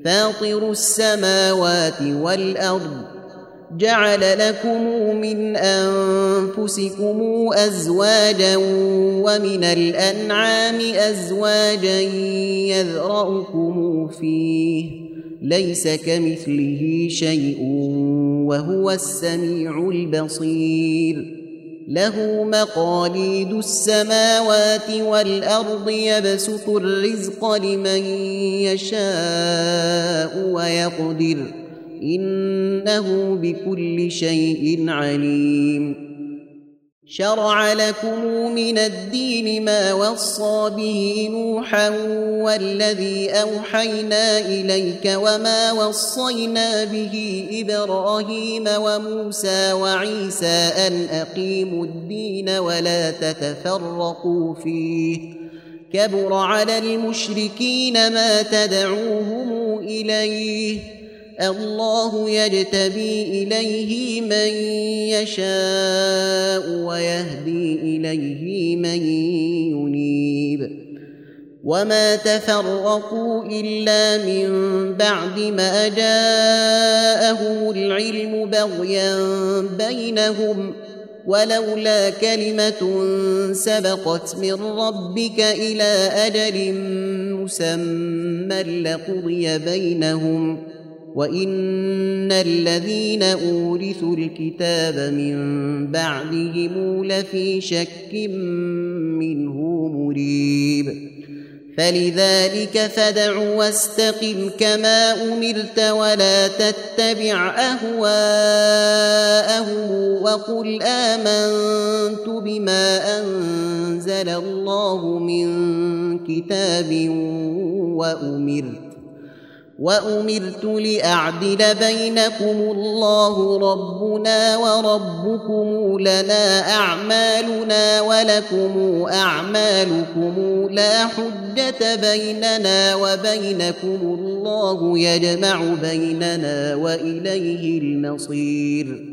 فاطر السماوات والأرض جعل لكم من أنفسكم أزواجا ومن الأنعام أزواجا يذرأكم فيه ليس كمثله شيء وهو السميع البصير له مقاليد السماوات والأرض يبسط الرزق لمن يشاء ويقدر إنه بكل شيء عليم شرع لكم من الدين ما وصى به نوحا والذي أوحينا إليك وما وصينا به إبراهيم وموسى وعيسى أن أقيموا الدين ولا تتفرقوا فيه كبر على المشركين ما تدعوهم إليه الله يجتبي إليه من يشاء ويهدي إليه من ينيب وما تفرقوا إلا من بعد ما جاءهم العلم بغيا بينهم ولولا كلمة سبقت من ربك إلى أجل مسمى لقضي بينهم وإن الذين أورثوا الكتاب من بعدهم لفي شك منه مريب فلذلك فادع واستقم كما أمرت ولا تتبع أهواءهم وقل آمنت بما أنزل الله من كتاب وأمرت لأعدل بينكم الله ربنا وربكم لنا أعمالنا ولكم أعمالكم لا حجة بيننا وبينكم الله يجمع بيننا وإليه المصير